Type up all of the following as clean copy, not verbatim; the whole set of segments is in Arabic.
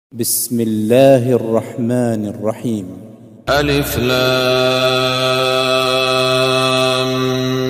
بسم الله الرحمن الرحيم. ألف لام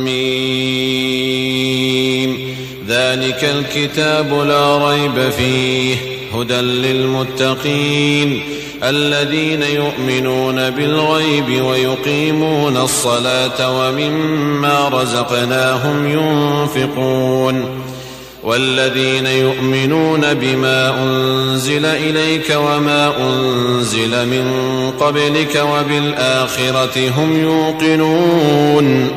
ميم. ذلك الكتاب لا ريب فيه هدى للمتقين الذين يؤمنون بالغيب ويقيمون الصلاة ومما رزقناهم ينفقون والذين يؤمنون بما أنزل إليك وما أنزل من قبلك وبالآخرة هم يوقنون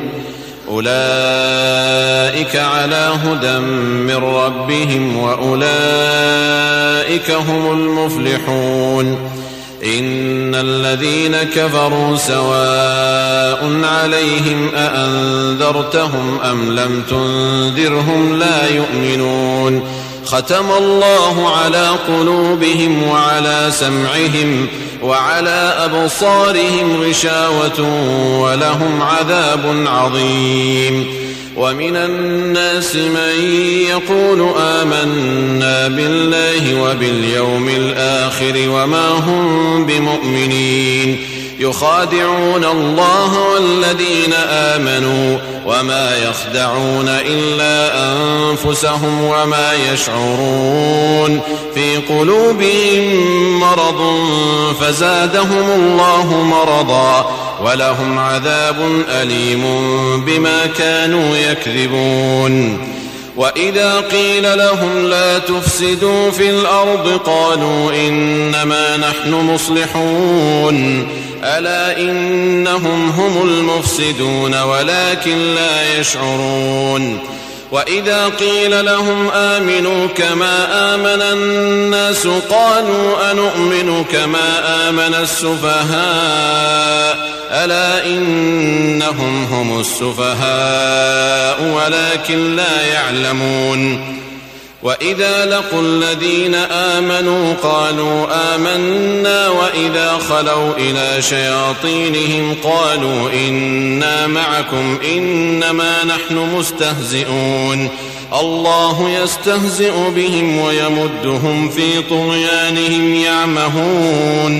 أولئك على هدى من ربهم وأولئك هم المفلحون إن الذين كفروا سواء عليهم أأنذرتهم أم لم تنذرهم لا يؤمنون ختم الله على قلوبهم وعلى سمعهم وعلى أبصارهم غشاوة ولهم عذاب عظيم ومن الناس من يقول آمنا بالله وباليوم الآخر وما هم بمؤمنين يخادعون الله والذين آمنوا وما يخدعون إلا أنفسهم وما يشعرون في قلوبهم مرض فزادهم الله مرضا ولهم عذاب أليم بما كانوا يكذبون وإذا قيل لهم لا تفسدوا في الأرض قالوا إنما نحن مصلحون ألا إنهم هم المفسدون ولكن لا يشعرون وإذا قيل لهم آمنوا كما آمن الناس قالوا أنؤمن كما آمن السفهاء ألا إنهم هم السفهاء ولكن لا يعلمون وإذا لقوا الذين آمنوا قالوا آمنا وإذا خلوا إلى شياطينهم قالوا إنا معكم إنما نحن مستهزئون الله يستهزئ بهم ويمدهم في طغيانهم يعمهون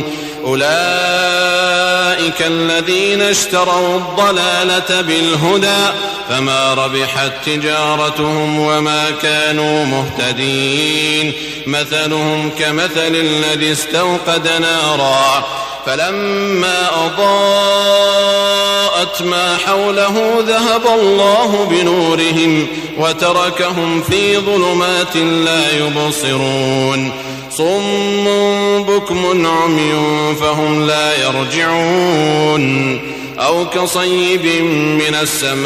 أولئك الذين اشتروا الضلالة بالهدى فما ربحت تجارتهم وما كانوا مهتدين مثلهم كمثل الذي استوقد نارا فلما أضاءت ما حوله ذهب الله بنورهم وتركهم في ظلمات لا يبصرون صم بكم عمي فهم لا يرجعون أو كصيب من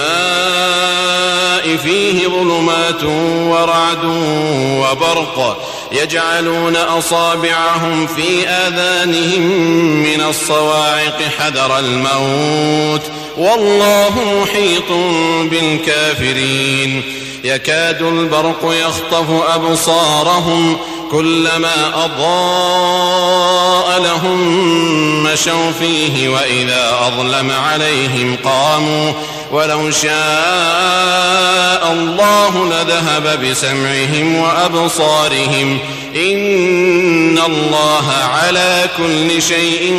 السماء فيه ظلمات ورعد وبرق يجعلون أصابعهم في آذانهم من الصواعق حذر الموت والله محيط بالكافرين يكاد البرق يخطف أبصارهم كلما أضاء لهم مشوا فيه وإذا أظلم عليهم قاموا ولو شاء الله لذهب بسمعهم وأبصارهم إن الله على كل شيء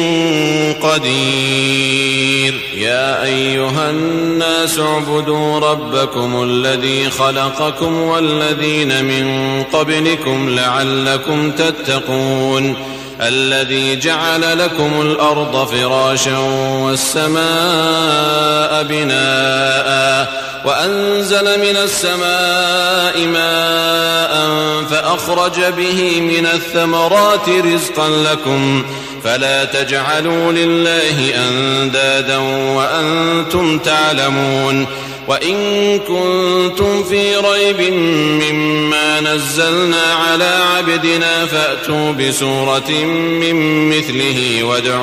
قدير يا أيها الناس اعبدوا ربكم الذي خلقكم والذين من قبلكم لعلكم تتقون الذي جعل لكم الأرض فراشا والسماء بناء وأنزل من السماء ماء فأخرج به من الثمرات رزقا لكم فلا تجعلوا لله أندادا وأنتم تعلمون وإن كنتم في ريب مما نزلنا على عبدنا فأتوا بسورة من مثله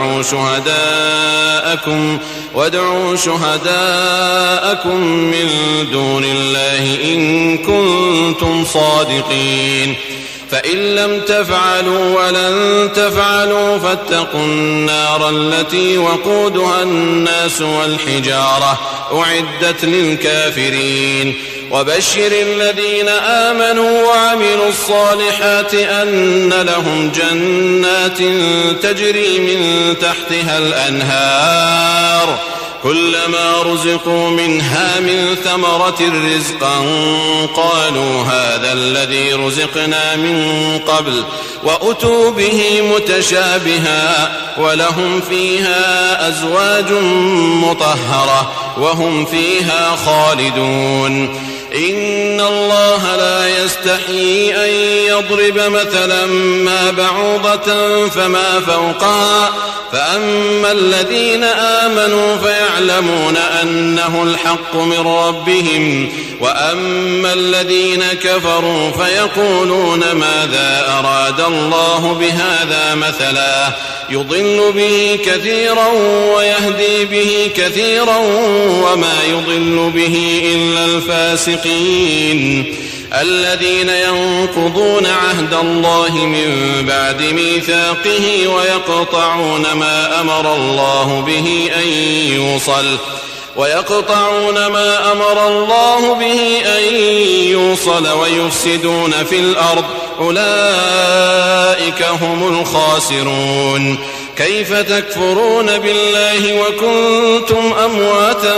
وادعوا شهداءكم من دون الله إن كنتم صادقين فإن لم تفعلوا ولن تفعلوا فاتقوا النار التي وقودها الناس والحجارة أعدت للكافرين وبشر الذين آمنوا وعملوا الصالحات أن لهم جنات تجري من تحتها الأنهار كلما رزقوا منها من ثمرة رزقا قالوا هذا الذي رزقنا من قبل وأتوا به متشابها ولهم فيها أزواج مطهرة وهم فيها خالدون إن الله لا يستحيي أن يضرب مثلا ما بعوضة فما فوقها فأما الذين آمنوا فيعلمون أنه الحق من ربهم وأما الذين كفروا فيقولون ماذا أراد الله بهذا مثلا يضل به كثيرا ويهدي به كثيرا وما يضل به إلا الفاسقين الذين ينقضون عهد الله من بعد ميثاقه ويقطعون ما أمر الله به أن يوصل ويفسدون في الأرض أولئك هم الخاسرون كيف تكفرون بالله وكنتم أمواتا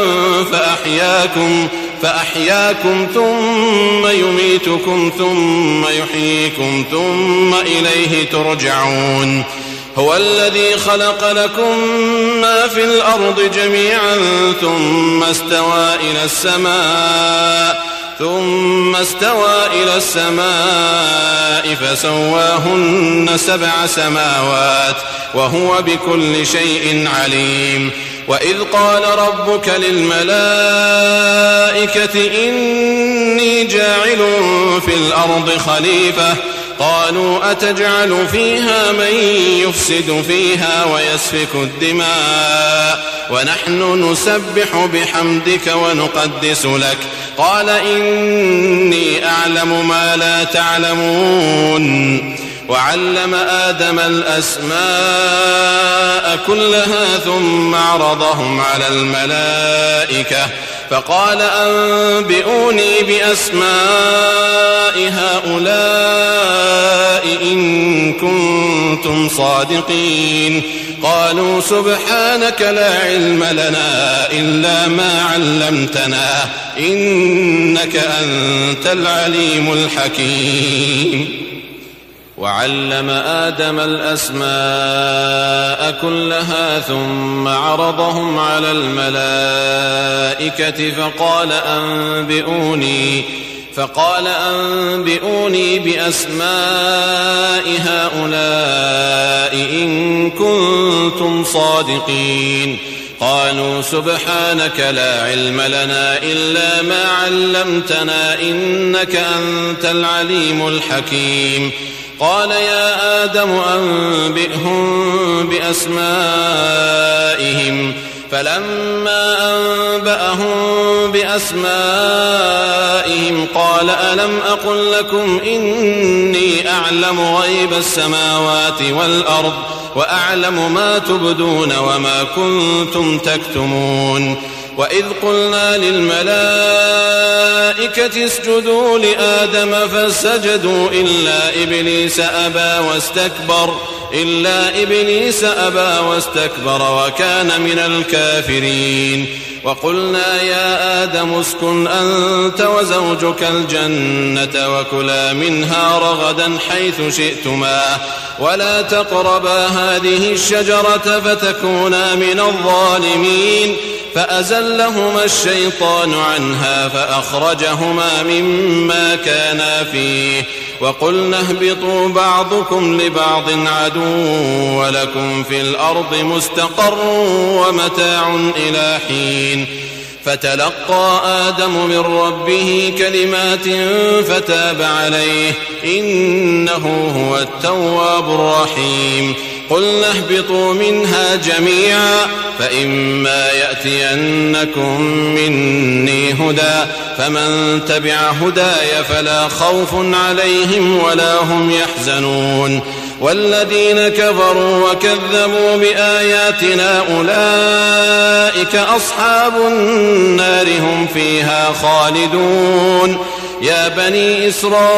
فأحياكم ثم يميتكم ثم يحييكم ثم إليه ترجعون هو الذي خلق لكم ما في الأرض جميعا ثم استوى إلى السماء فسواهن 7 سماوات وهو بكل شيء عليم وإذ قال ربك للملائكة إني جاعل في الأرض خليفة قالوا أتجعل فيها من يفسد فيها ويسفك الدماء ونحن نسبح بحمدك ونقدس لك قال إني أعلم ما لا تعلمون وعلم آدم الأسماء كلها ثم عرضهم على الملائكة فقال أنبئوني بأسماء هؤلاء إن كنتم صادقين قالوا سبحانك لا علم لنا إلا ما علمتنا إنك أنت العليم الحكيم وعلم آدم الأسماء كلها ثم عرضهم على الملائكة فقال أنبئوني بأسماء هؤلاء إن كنتم صادقين قالوا سبحانك لا علم لنا إلا ما علمتنا إنك أنت العليم الحكيم قال يا آدم أنبئهم بأسمائهم فلما أنبأهم بأسمائهم قال ألم أقل لكم إني أعلم غيب السماوات والأرض وأعلم ما تبدون وما كنتم تكتمون وإذ قلنا للملائكة اسجدوا لآدم فسجدوا إلا إبليس أبى واستكبر وكان من الكافرين وقلنا يا آدم اسكن أنت وزوجك الجنة وكلا منها رغدا حيث شئتما ولا تقربا هذه الشجرة فتكونا من الظالمين فأزلهما الشيطان عنها فأخرجهما مما كانا فيه وقلنا اهبطوا بعضكم لبعض عدو ولكم في الأرض مستقر ومتاع إلى حين فتلقى آدم من ربه كلمات فتاب عليه إنه هو التواب الرحيم قلنا اهبطوا منها جميعا فإما يأتينكم مني هدى فمن تبع هداي فلا خوف عليهم ولا هم يحزنون والذين كفروا وكذبوا بآياتنا أولئك أصحاب النار هم فيها خالدون. يا بني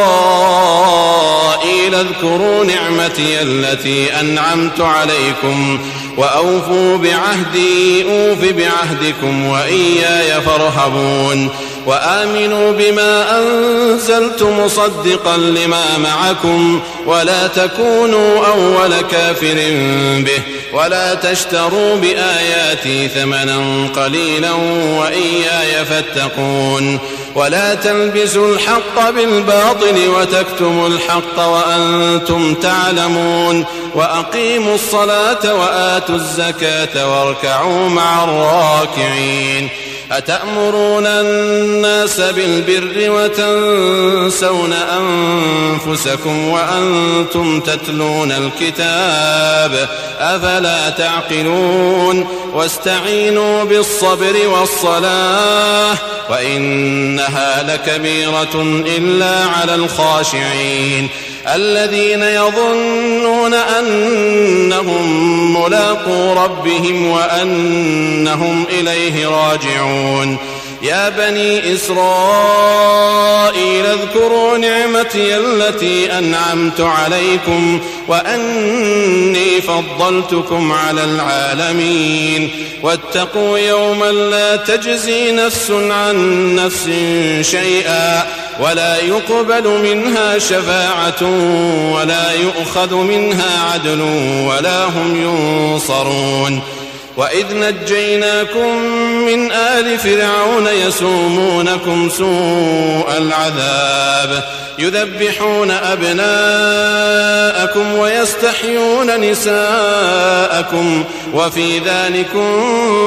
إسرائيل اذكروا نعمتي التي أنعمت عليكم وأوفوا بعهدي أوف بعهدكم وإياي فارهبون. وآمنوا بما أنزلت مصدقا لما معكم ولا تكونوا أول كافر به ولا تشتروا بآياتي ثمنا قليلا وإياي فاتقون. ولا تلبسوا الحق بالباطل وتكتموا الحق وأنتم تعلمون. وأقيموا الصلاة وآتوا الزكاة واركعوا مع الراكعين. أتأمرون الناس بالبر وتنسون أنفسكم وأنتم تتلون الكتاب أفلا تعقلون. واستعينوا بالصبر والصلاة وإنها لكبيرة إلا على الخاشعين الذين يظنون أنهم ملاقو ربهم وأنهم إليه راجعون. يا بني إسرائيل اذكروا نعمتي التي أنعمت عليكم وأني فضلتكم على العالمين. واتقوا يوما لا تجزي نفس عن نفس شيئا ولا يقبل منها شفاعة ولا يؤخذ منها عدل ولا هم ينصرون. وإذ نجيناكم من آل فرعون يسومونكم سوء العذاب يذبحون أبناءكم ويستحيون نساءكم وفي ذلكم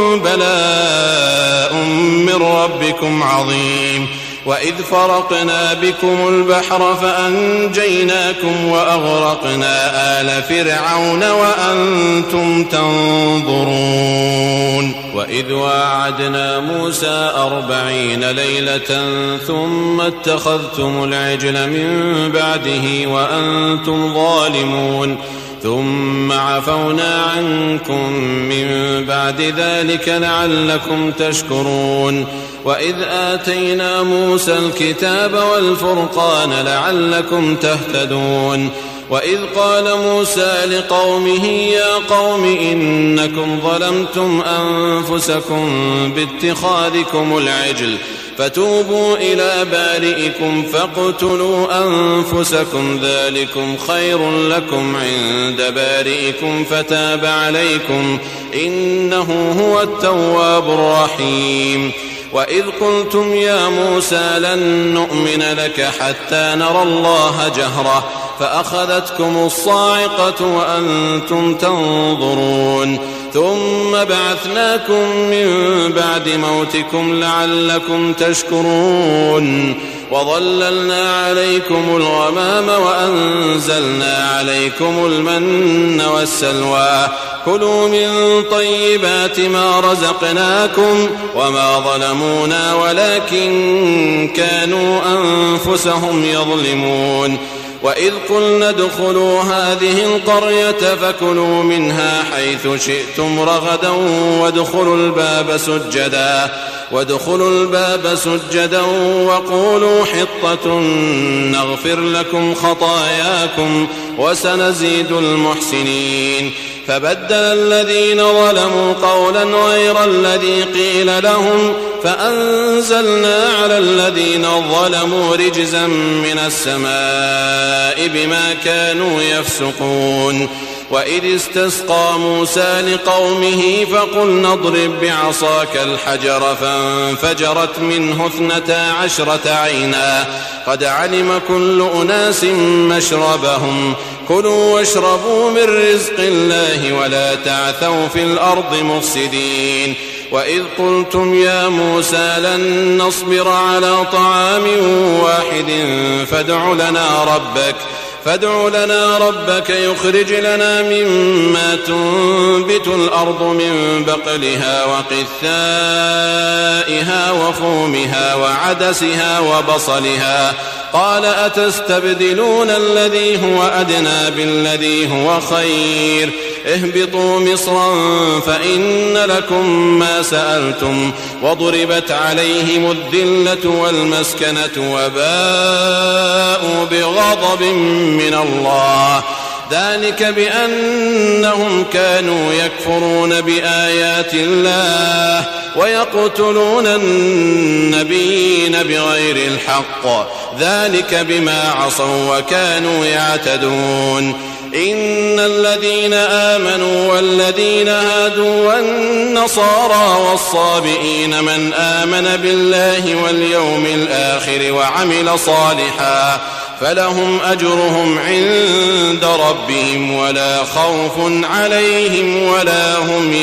بلاء من ربكم عظيم. وإذ فرقنا بكم البحر فأنجيناكم وأغرقنا آل فرعون وأنتم تنظرون. وإذ واعدنا موسى 40 ليلة ثم اتخذتم العجل من بعده وأنتم ظالمون ثم عفونا عنكم من بعد ذلك لعلكم تشكرون. وإذ آتينا موسى الكتاب والفرقان لعلكم تهتدون. وإذ قال موسى لقومه يا قوم إنكم ظلمتم أنفسكم باتخاذكم العجل فتوبوا إلى بارئكم فاقتلوا أنفسكم ذلكم خير لكم عند بارئكم فتاب عليكم إنه هو التواب الرحيم. وإذ قلتم يا موسى لن نؤمن لك حتى نرى الله جهرة فأخذتكم الصاعقة وأنتم تنظرون ثم بعثناكم من بعد موتكم لعلكم تشكرون. وظللنا عليكم الغمام وأنزلنا عليكم المن والسلوى كلوا من طيبات ما رزقناكم وما ظلمونا ولكن كانوا أنفسهم يظلمون. وإذ قلنا ادخلوا هذه القرية فكلوا منها حيث شئتم رغدا وادخلوا الباب سجدا وقولوا حطة نغفر لكم خطاياكم وسنزيد المحسنين. فبدل الذين ظلموا قولا غير الذي قيل لهم فأنزلنا على الذين ظلموا رجزا من السماء بما كانوا يفسقون. وإذ استسقى موسى لقومه فقلنا اضرب بعصاك الحجر فانفجرت منه 12 عينا قد علم كل أناس مشربهم كلوا واشربوا من رزق الله ولا تعثوا في الأرض مفسدين. وإذ قلتم يا موسى لن نصبر على طعام واحد فادع لنا ربك يخرج لنا مما تنبت الأرض من بقلها وقثائها وفومها وعدسها وبصلها قال أتستبدلون الذي هو أدنى بالذي هو خير اهبطوا مصرا فإن لكم ما سألتم وضربت عليهم الذلة والمسكنة وباءوا بغضب من الله ذلك بأنهم كانوا يكفرون بآيات الله ويقتلون النبيين بغير الحق ذلك بما عصوا وكانوا يعتدون إن الذين آمنوا والذين هادوا والنصارى والصابئين من آمن بالله واليوم الآخر وعمل صالحا فلهم أجرهم عند ربهم ولا خوف عليهم ولا هم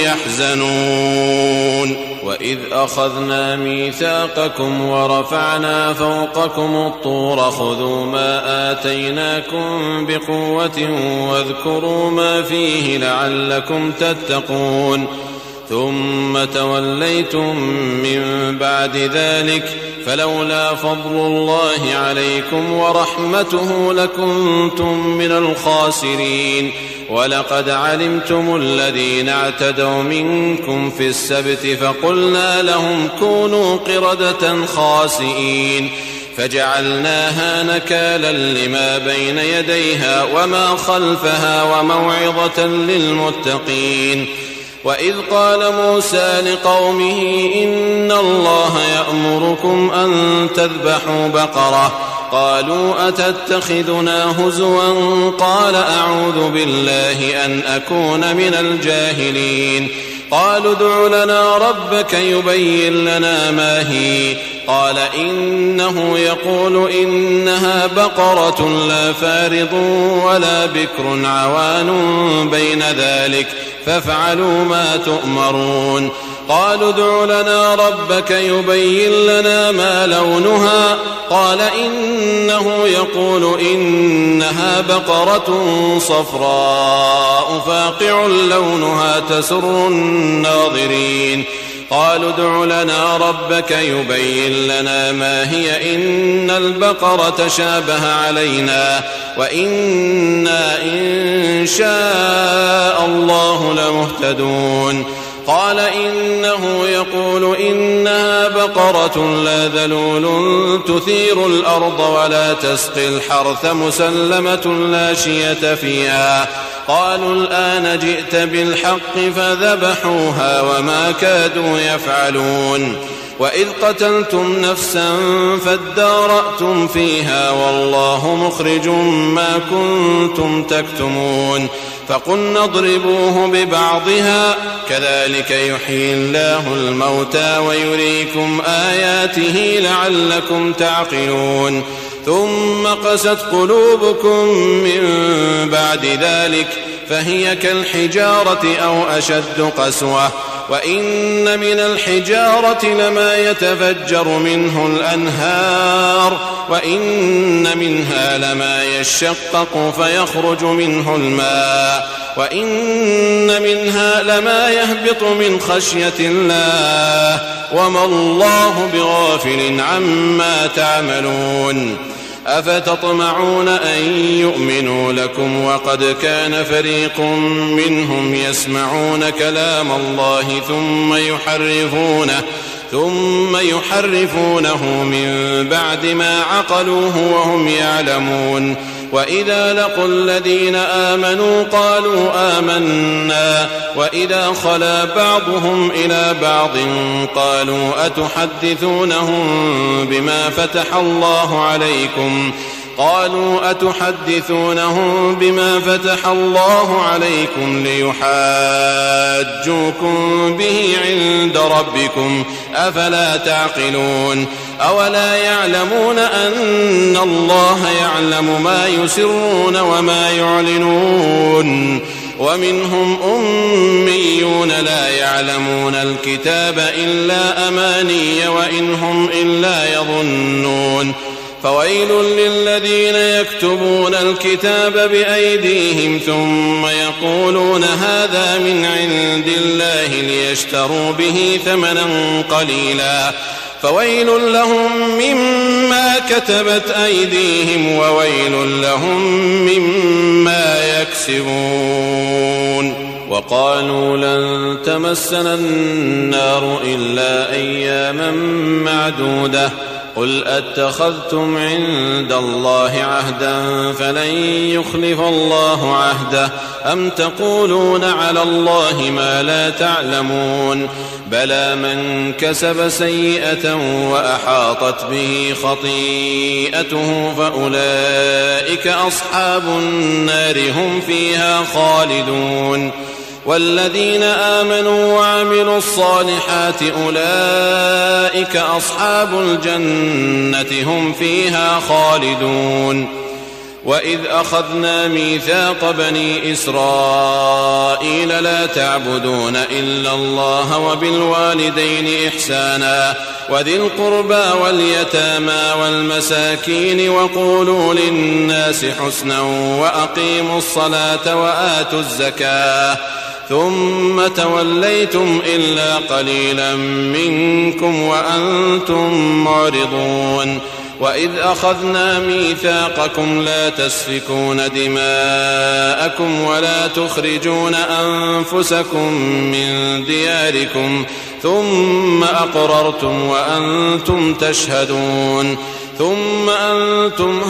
يحزنون وإذ أخذنا ميثاقكم ورفعنا فوقكم الطور خذوا ما آتيناكم بقوة واذكروا ما فيه لعلكم تتقون ثم توليتم من بعد ذلك فلولا فضل الله عليكم ورحمته لكنتم من الخاسرين ولقد علمتم الذين اعتدوا منكم في السبت فقلنا لهم كونوا قردة خاسئين فجعلناها نكالا لما بين يديها وما خلفها وموعظة للمتقين وإذ قال موسى لقومه إن الله يأمركم أن تذبحوا بقرة قالوا أتتخذنا هزوا قال أعوذ بالله أن أكون من الجاهلين قالوا ادع لنا ربك يبين لنا ما هي قال إنه يقول إنها بقرة لا فارض ولا بكر عوان بين ذلك فافعلوا ما تؤمرون قالوا ادع لنا ربك يبين لنا ما لونها قال إنه يقول إنها بقرة صفراء فاقع لونها تسر الناظرين قالوا ادع لنا ربك يبين لنا ما هي إن البقرة شابه علينا وإنا إن شاء الله لمهتدون قال إنه يقول إنها بقرة لا ذلول تثير الأرض ولا تسقي الحرث مسلمة لا شية فيها قالوا الآن جئت بالحق فذبحوها وما كادوا يفعلون وإذ قتلتم نفسا فادارأتم فيها والله مخرج ما كنتم تكتمون فقلنا اضربوه ببعضها كذلك يحيي الله الموتى ويريكم آياته لعلكم تعقلون ثم قست قلوبكم من بعد ذلك فهي كالحجارة أو أشد قسوة وإن من الحجارة لما يتفجر منه الأنهار وإن منها لما يشقق فيخرج منه الماء وإن منها لما يهبط من خشية الله وما الله بغافل عما تعملون أفتطمعون أن يؤمنوا لكم وقد كان فريق منهم يسمعون كلام الله ثم يحرفونه من بعد ما عقلوه وهم يعلمون وإذا لقوا الذين آمنوا قالوا آمنا وإذا خلا بعضهم إلى بعض قالوا أتحدثونهم بما فتح الله عليكم ليحاجوكم به عند ربكم أفلا تعقلون أولا يعلمون أن الله يعلم ما يسرون وما يعلنون ومنهم أميون لا يعلمون الكتاب إلا أماني وإن هم إلا يظنون فويل للذين يكتبون الكتاب بأيديهم ثم يقولون هذا من عند الله ليشتروا به ثمنا قليلا فويل لهم مما كتبت أيديهم وويل لهم مما يكسبون. وقالوا لن تمسنا النار إلا أياما معدودة قل أتخذتم عند الله عهدا فلن يخلف الله عهده أم تقولون على الله ما لا تعلمون بلى من كسب سيئة وأحاطت به خطيئته فأولئك أصحاب النار هم فيها خالدون. والذين آمنوا وعملوا الصالحات أولئك أصحاب الجنة هم فيها خالدون. وإذ أخذنا ميثاق بني إسرائيل لا تعبدون إلا الله وبالوالدين إحسانا وذي القربى واليتامى والمساكين وقولوا للناس حسنا وأقيموا الصلاة وآتوا الزكاة ثم توليتم إلا قليلا منكم وأنتم معرضون. وإذ أخذنا ميثاقكم لا تسفكون دماءكم ولا تخرجون أنفسكم من دياركم ثم أقررتم وأنتم تشهدون ثم أنتم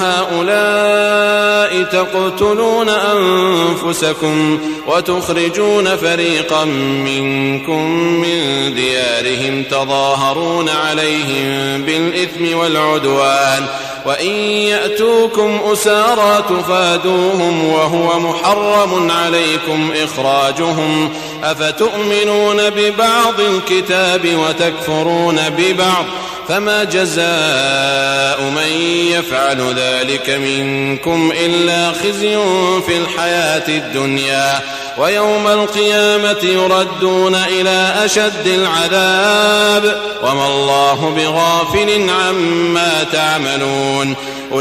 هؤلاء تقتلون أنفسكم وتخرجون فريقا منكم من ديارهم تظاهرون عليهم بالإثم والعدوان وإن يأتوكم أسارى تفادوهم وهو محرم عليكم إخراجهم أفتؤمنون ببعض الكتاب وتكفرون ببعض فما جزاء من يفعل ذلك منكم إلا خزي في الحياة الدنيا ويوم القيامة يردون إلى أشد العذاب وما الله بغافل عما تعملون.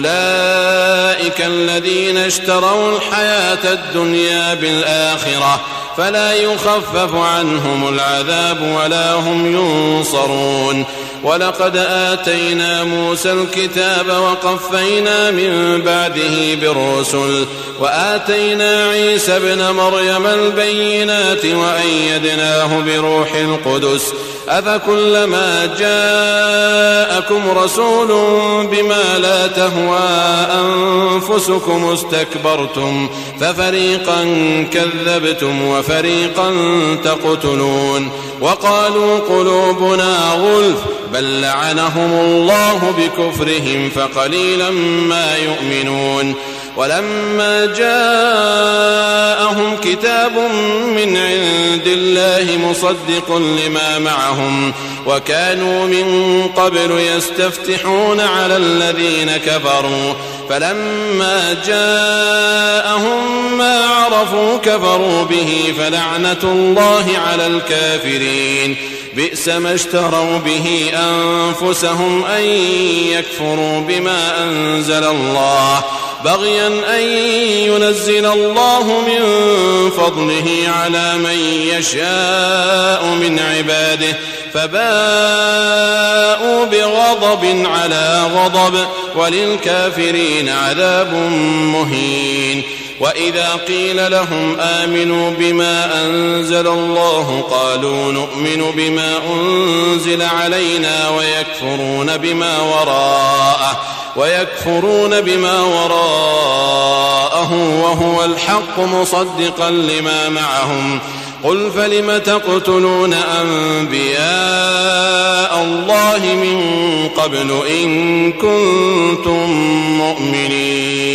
أولئك الذين اشتروا الحياة الدنيا بالآخرة فلا يخفف عنهم العذاب ولا هم ينصرون. ولقد آتينا موسى الكتاب وقفينا من بعده بالرسل وآتينا عيسى ابن مريم البينات وأيدناه بروح القدس أفكلما جاءكم رسول بما لا تهوى أنفسكم استكبرتم ففريقا كذبتم وفريقا تقتلون. وقالوا قلوبنا غلف بل لعنهم الله بكفرهم فقليلا ما يؤمنون. ولما جاءهم كتاب من عند الله مصدق لما معهم وكانوا من قبل يستفتحون على الذين كفروا فلما جاءهم ما عرفوا كفروا به فلعنة الله على الكافرين. بئس ما اشتروا به أنفسهم أن يكفروا بما أنزل الله بغيا أن ينزل الله من فضله على من يشاء من عباده فباءوا بغضب على غضب وللكافرين عذاب مهين. وإذا قيل لهم آمنوا بما أنزل الله قالوا نؤمن بما أنزل علينا ويكفرون بما وراءه وهو الحق مصدقا لما معهم قل فلم تقتلون أنبياء الله من قبل إن كنتم مؤمنين.